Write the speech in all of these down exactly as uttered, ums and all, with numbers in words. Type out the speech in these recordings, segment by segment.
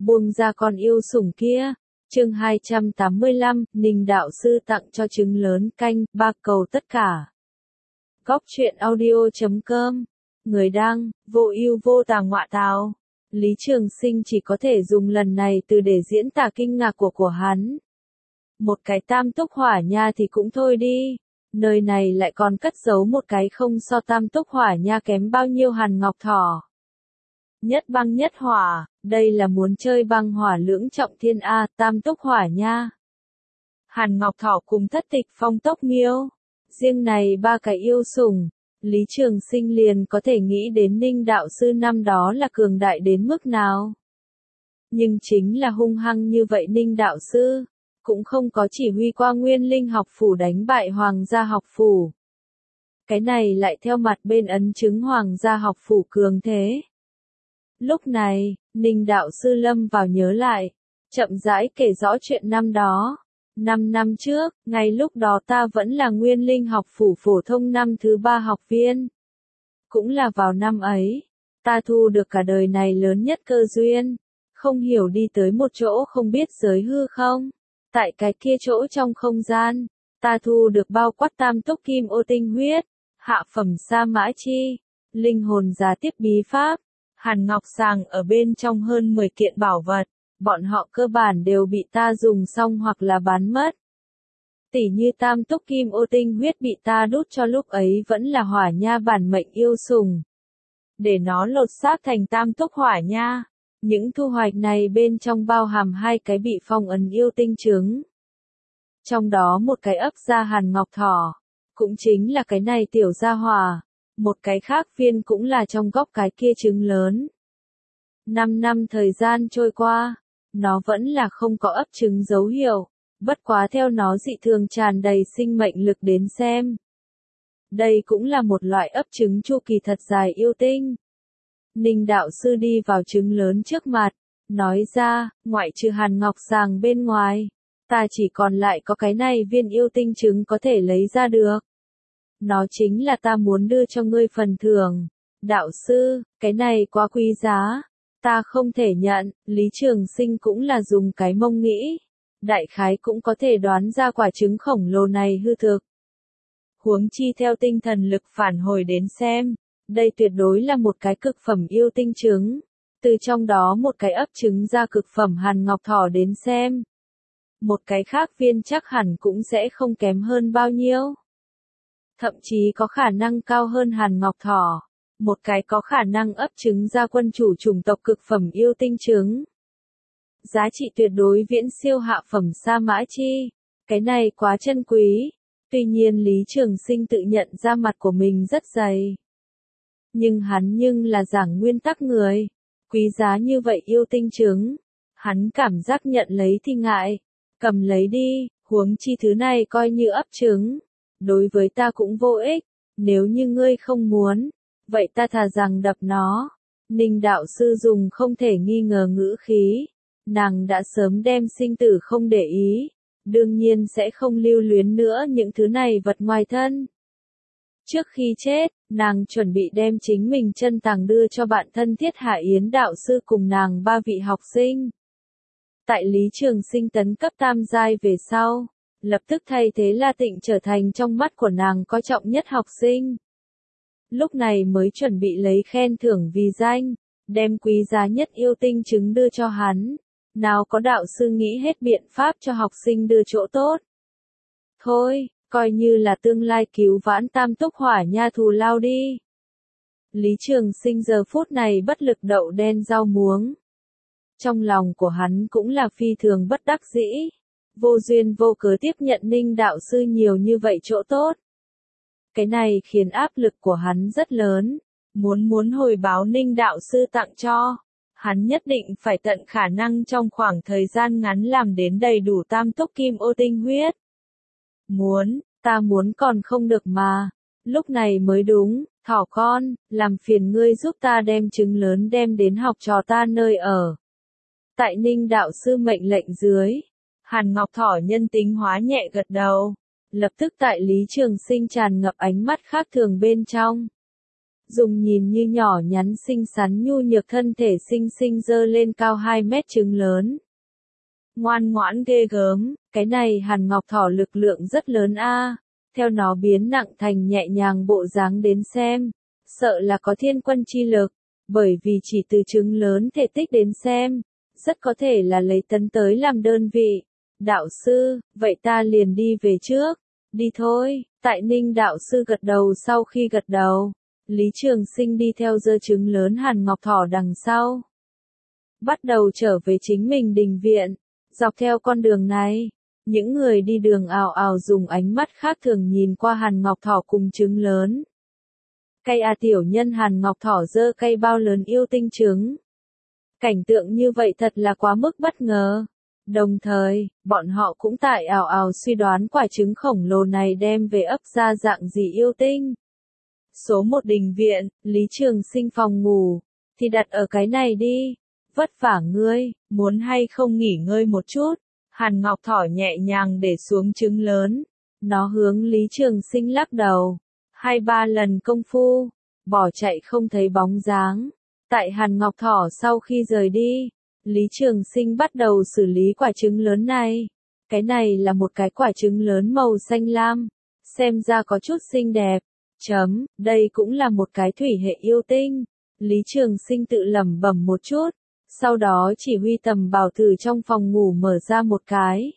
buông ra con yêu sủng kia. Chương hai trăm tám mươi lăm, Ninh đạo sư tặng cho trứng lớn canh, ba cầu tất cả. Góc truyện audio chấm com. Người đăng, vô ưu vô tà ngọa tào. Lý Trường Sinh chỉ có thể dùng lần này từ để diễn tả kinh ngạc của của hắn. Một cái tam túc hỏa nha thì cũng thôi đi. Nơi này lại còn cất giấu một cái không so tam túc hỏa nha kém bao nhiêu hàn ngọc thỏ. Nhất băng nhất hỏa, đây là muốn chơi băng hỏa lưỡng trọng thiên A, tam túc hỏa nha. Hàn ngọc thỏ cùng thất tịch phong tốc miêu. Riêng này ba cái yêu sủng, Lý Trường Sinh liền có thể nghĩ đến Ninh đạo sư năm đó là cường đại đến mức nào. Nhưng chính là hung hăng như vậy Ninh đạo sư, cũng không có chỉ huy qua Nguyên Linh học phủ đánh bại Hoàng gia học phủ. Cái này lại theo mặt bên ấn chứng Hoàng gia học phủ cường thế. Lúc này, Ninh đạo sư lâm vào nhớ lại, chậm rãi kể rõ chuyện năm đó. Năm năm trước, ngay lúc đó ta vẫn là Nguyên Linh học phủ phổ thông năm thứ ba học viên. Cũng là vào năm ấy, ta thu được cả đời này lớn nhất cơ duyên. Không hiểu đi tới một chỗ không biết giới hư không. Tại cái kia chỗ trong không gian, ta thu được bao quát tam túc kim ô tinh huyết, hạ phẩm sa mã chi, linh hồn giá tiếp bí pháp, hàn ngọc sàng ở bên trong hơn mười kiện bảo vật, bọn họ cơ bản đều bị ta dùng xong hoặc là bán mất. Tỉ như tam túc kim ô tinh huyết bị ta đút cho lúc ấy vẫn là hỏa nha bản mệnh yêu sủng. Để nó lột xác thành tam túc hỏa nha. Những thu hoạch này bên trong bao hàm hai cái bị phong ấn yêu tinh trứng. Trong đó một cái ấp ra hàn ngọc thỏ, cũng chính là cái này tiểu gia hỏa, một cái khác viên cũng là trong góc cái kia trứng lớn. Năm năm thời gian trôi qua, nó vẫn là không có ấp trứng dấu hiệu, bất quá theo nó dị thường tràn đầy sinh mệnh lực đến xem. Đây cũng là một loại ấp trứng chu kỳ thật dài yêu tinh. Ninh đạo sư đi vào trứng lớn trước mặt, nói ra, ngoại trừ hàn ngọc sàng bên ngoài, ta chỉ còn lại có cái này viên yêu tinh trứng có thể lấy ra được. Nó chính là ta muốn đưa cho ngươi phần thưởng. Đạo sư, cái này quá quý giá, ta không thể nhận. Lý Trường Sinh cũng là dùng cái mông nghĩ, đại khái cũng có thể đoán ra quả trứng khổng lồ này hư thực. Huống chi theo tinh thần lực phản hồi đến xem. Đây tuyệt đối là một cái cực phẩm yêu tinh trứng. Từ trong đó một cái ấp trứng ra cực phẩm hàn ngọc thỏ đến xem. Một cái khác viên chắc hẳn cũng sẽ không kém hơn bao nhiêu. Thậm chí có khả năng cao hơn hàn ngọc thỏ. Một cái có khả năng ấp trứng ra quân chủ chủng tộc cực phẩm yêu tinh trứng. Giá trị tuyệt đối viễn siêu hạ phẩm sa mã chi. Cái này quá chân quý. Tuy nhiên Lý Trường Sinh tự nhận ra mặt của mình rất dày. Nhưng hắn nhưng là giảng nguyên tắc người. Quý giá như vậy yêu tinh trứng. Hắn cảm giác nhận lấy thì ngại. Cầm lấy đi, huống chi thứ này coi như ấp trứng. Đối với ta cũng vô ích. Nếu như ngươi không muốn, vậy ta thà rằng đập nó. Ninh đạo sư dùng không thể nghi ngờ ngữ khí. Nàng đã sớm đem sinh tử không để ý. Đương nhiên sẽ không lưu luyến nữa những thứ này vật ngoài thân. Trước khi chết, nàng chuẩn bị đem chính mình chân tàng đưa cho bạn thân Thiết Hạ Yến đạo sư cùng nàng ba vị học sinh. Tại Lý Trường Sinh tấn cấp tam giai về sau, lập tức thay thế La Tịnh trở thành trong mắt của nàng coi trọng nhất học sinh. Lúc này mới chuẩn bị lấy khen thưởng vì danh, đem quý giá nhất yêu tinh trứng đưa cho hắn. Nào có đạo sư nghĩ hết biện pháp cho học sinh đưa chỗ tốt. Thôi, coi như là tương lai cứu vãn tam túc hỏa nha thù lao đi. Lý Trường Sinh giờ phút này bất lực đậu đen rau muống. Trong lòng của hắn cũng là phi thường bất đắc dĩ. Vô duyên vô cớ tiếp nhận Ninh đạo sư nhiều như vậy chỗ tốt. Cái này khiến áp lực của hắn rất lớn. Muốn muốn hồi báo Ninh đạo sư tặng cho. Hắn nhất định phải tận khả năng trong khoảng thời gian ngắn làm đến đầy đủ tam túc kim ô tinh huyết. Muốn, ta muốn còn không được mà. Lúc này mới đúng, thỏ con, làm phiền ngươi giúp ta đem trứng lớn đem đến học trò ta nơi ở. Tại Ninh đạo sư mệnh lệnh dưới, Hàn Ngọc thỏ nhân tính hóa nhẹ gật đầu. Lập tức tại Lý Trường Sinh tràn ngập ánh mắt khác thường bên trong. dùng nhìn như nhỏ nhắn xinh xắn nhu nhược thân thể xinh xinh dơ lên cao hai mét trứng lớn. Ngoan ngoãn ghê gớm, cái này Hàn Ngọc Thỏ lực lượng rất lớn a. Theo nó biến nặng thành nhẹ nhàng bộ dáng đến xem, sợ là có thiên quân chi lực, bởi vì chỉ từ trứng lớn thể tích đến xem, rất có thể là lấy tấn tới làm đơn vị. Đạo sư, vậy ta liền đi về trước. Đi thôi, tại Ninh đạo sư gật đầu sau khi gật đầu, Lý Trường Sinh đi theo dơ trứng lớn Hàn Ngọc Thỏ đằng sau. Bắt đầu trở về chính mình đình viện, dọc theo con đường này, những người đi đường ào ào dùng ánh mắt khác thường nhìn qua Hàn Ngọc Thỏ cùng trứng lớn. Cây à tiểu nhân Hàn Ngọc Thỏ dơ cây bao lớn yêu tinh trứng. Cảnh tượng như vậy thật là quá mức bất ngờ. Đồng thời, bọn họ cũng tại ào ào suy đoán quả trứng khổng lồ này đem về ấp ra dạng gì yêu tinh. Số một đình viện, Lý Trường Sinh phòng ngủ, thì đặt ở cái này đi. Vất vả ngươi, muốn hay không nghỉ ngơi một chút. Hàn Ngọc Thỏ nhẹ nhàng để xuống trứng lớn. Nó hướng Lý Trường Sinh lắc đầu. Hai ba lần công phu, bỏ chạy không thấy bóng dáng. Tại Hàn Ngọc Thỏ sau khi rời đi, Lý Trường Sinh bắt đầu xử lý quả trứng lớn này. Cái này là một cái quả trứng lớn màu xanh lam, xem ra có chút xinh đẹp. Chấm, đây cũng là một cái thủy hệ yêu tinh. Lý Trường Sinh tự lẩm bẩm một chút, sau đó chỉ huy Tầm Bảo Thử trong phòng ngủ mở ra một cái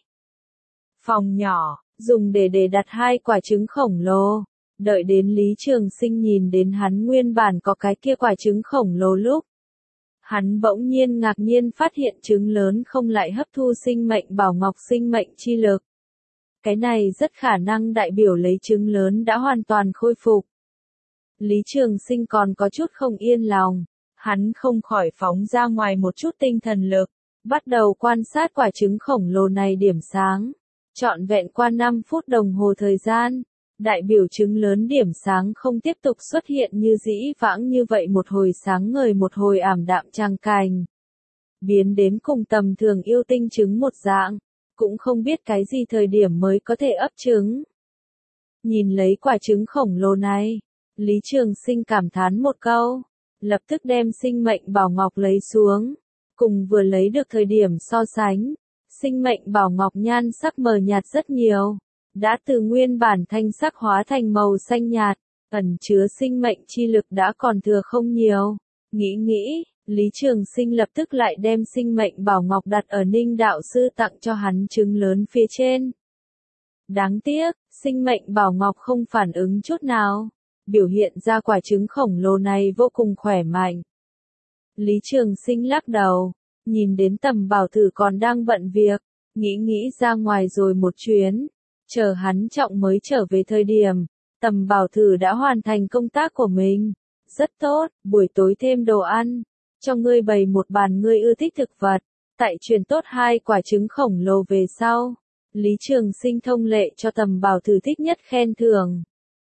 phòng nhỏ, dùng để để đặt hai quả trứng khổng lồ. Đợi đến Lý Trường Sinh nhìn đến hắn nguyên bản có cái kia quả trứng khổng lồ lúc, hắn bỗng nhiên ngạc nhiên phát hiện trứng lớn không lại hấp thu sinh mệnh bảo ngọc sinh mệnh chi lực. Cái này rất khả năng đại biểu lấy trứng lớn đã hoàn toàn khôi phục. Lý Trường Sinh còn có chút không yên lòng, hắn không khỏi phóng ra ngoài một chút tinh thần lực, bắt đầu quan sát quả trứng khổng lồ này điểm sáng. Trọn vẹn qua năm phút đồng hồ thời gian, đại biểu trứng lớn điểm sáng không tiếp tục xuất hiện như dĩ vãng như vậy một hồi sáng ngời một hồi ảm đạm trang cảnh. Biến đến cùng tầm thường yêu tinh trứng một dạng, cũng không biết cái gì thời điểm mới có thể ấp trứng. Nhìn lấy quả trứng khổng lồ này, Lý Trường Sinh cảm thán một câu, lập tức đem sinh mệnh bảo ngọc lấy xuống, cùng vừa lấy được thời điểm so sánh, sinh mệnh bảo ngọc nhan sắc mờ nhạt rất nhiều. Đã từ nguyên bản thanh sắc hóa thành màu xanh nhạt, ẩn chứa sinh mệnh chi lực đã còn thừa không nhiều. Nghĩ nghĩ, Lý Trường Sinh lập tức lại đem sinh mệnh bảo ngọc đặt ở Ninh đạo sư tặng cho hắn trứng lớn phía trên. Đáng tiếc, sinh mệnh bảo ngọc không phản ứng chút nào, biểu hiện ra quả trứng khổng lồ này vô cùng khỏe mạnh. Lý Trường Sinh lắc đầu, nhìn đến Tầm Bảo Thử còn đang bận việc, nghĩ nghĩ ra ngoài rồi một chuyến. Chờ hắn trọng mới trở về thời điểm, Tầm Bảo Thử đã hoàn thành công tác của mình. Rất tốt, buổi tối thêm đồ ăn, cho ngươi bày một bàn ngươi ưa thích thực vật. Tại truyền tốt hai quả trứng khổng lồ về sau, Lý Trường Sinh thông lệ cho Tầm Bảo Thử thích nhất khen thưởng.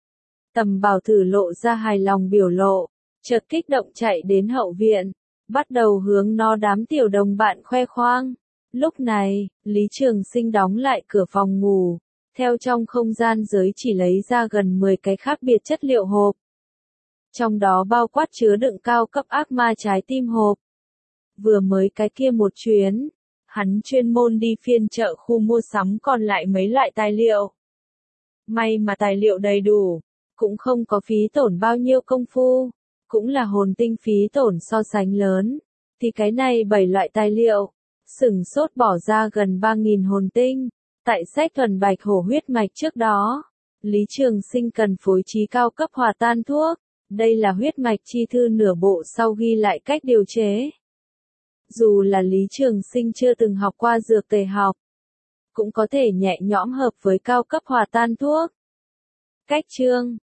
Tầm Bảo Thử lộ ra hài lòng biểu lộ, chợt kích động chạy đến hậu viện, bắt đầu hướng nó đám tiểu đồng bạn khoe khoang. Lúc này, Lý Trường Sinh đóng lại cửa phòng ngủ. Theo trong không gian giới chỉ lấy ra gần mười cái khác biệt chất liệu hộp. Trong đó bao quát chứa đựng cao cấp ác ma trái tim hộp. Vừa mới cái kia một chuyến, hắn chuyên môn đi phiên chợ khu mua sắm còn lại mấy loại tài liệu. May mà tài liệu đầy đủ, cũng không có phí tổn bao nhiêu công phu, cũng là hồn tinh phí tổn so sánh lớn. Thì cái này bảy loại tài liệu, sửng sốt bỏ ra gần ba nghìn hồn tinh. Tại sách thuần bạch hổ huyết mạch trước đó, Lý Trường Sinh cần phối trí cao cấp hòa tan thuốc. Đây là huyết mạch chi thư nửa bộ sau ghi lại cách điều chế. Dù là Lý Trường Sinh chưa từng học qua dược tề học, cũng có thể nhẹ nhõm hợp với cao cấp hòa tan thuốc. Cách chương